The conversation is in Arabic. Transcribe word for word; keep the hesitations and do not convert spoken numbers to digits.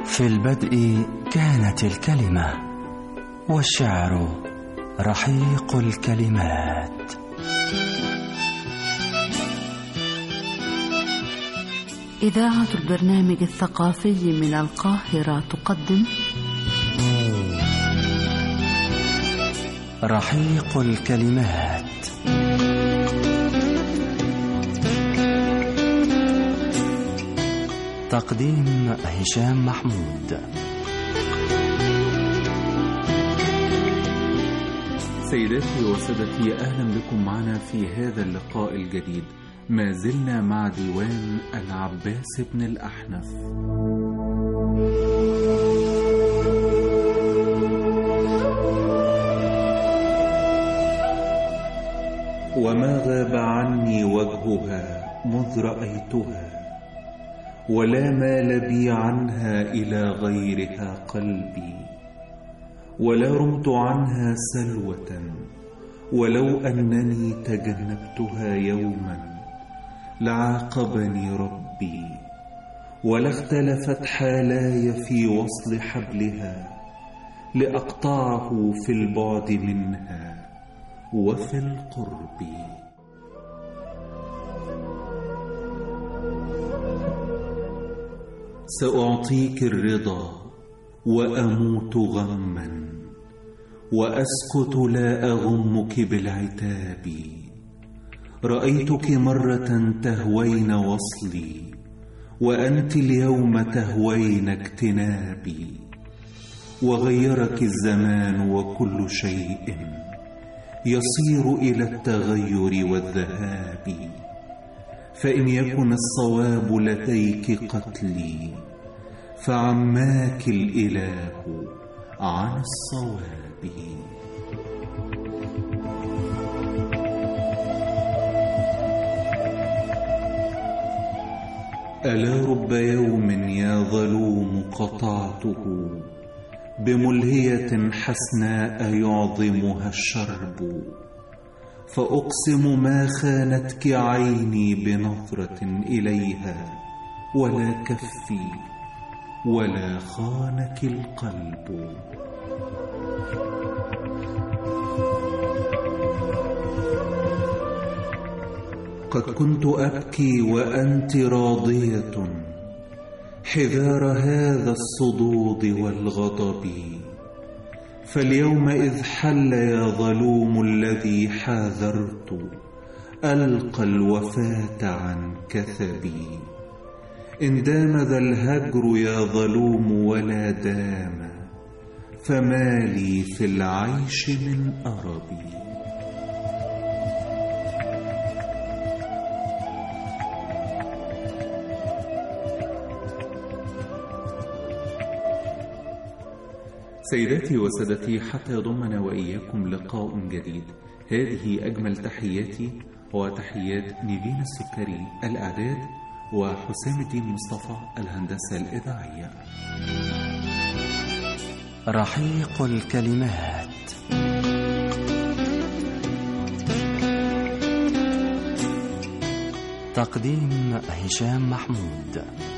في البدء كانت الكلمة، والشعر رحيق الكلمات. إذاعة البرنامج الثقافي من القاهرة تقدم رحيق الكلمات. تقديم هشام محمود. سيداتي وسادتي، أهلا بكم معنا في هذا اللقاء الجديد. ما زلنا مع ديوان العباس بن الأحنف. وما غاب عني وجهها مذ رأيتها، ولا مال بي عنها إلى غيرها قلبي، ولا رمت عنها سلوة، ولو أنني تجنبتها يوما لعاقبني ربي، ولا اختلفت حالاي في وصل حبلها لأقطعه في البعد منها وفي القرب. سأعطيك الرضا وأموت غما، وأسكت لا أغمك بالعتاب. رأيتك مرة تهوين وصلي، وأنت اليوم تهوين اجتنابي، وغيرك الزمان وكل شيء يصير إلى التغير والذهاب. فإن يكن الصواب لديك قتلي، فعماك الإله عن الصواب. ألا رب يوم يا ظلوم قطعته، بملهية حسناء يعظمها الشرب. فأقسم ما خانتك عيني بنظرة إليها، ولا كفي، ولا خانك القلب. قد كنت أبكي وأنت راضية حذار هذا الصدود والغضب، فاليوم إذ حل يا ظلوم الذي حاذرت، ألقى الوفاة عن كثبي. إن دام ذا الهجر يا ظلوم ولا دام، فما لي في العيش من أربي. سيداتي وسادتي، حتى يضمنا وإياكم لقاء جديد، هذه أجمل تحياتي وتحيات نيفين السكري الإعداد، وحسام الدين مصطفى الهندسة الإذاعية. رحيق الكلمات. تقديم هشام محمود.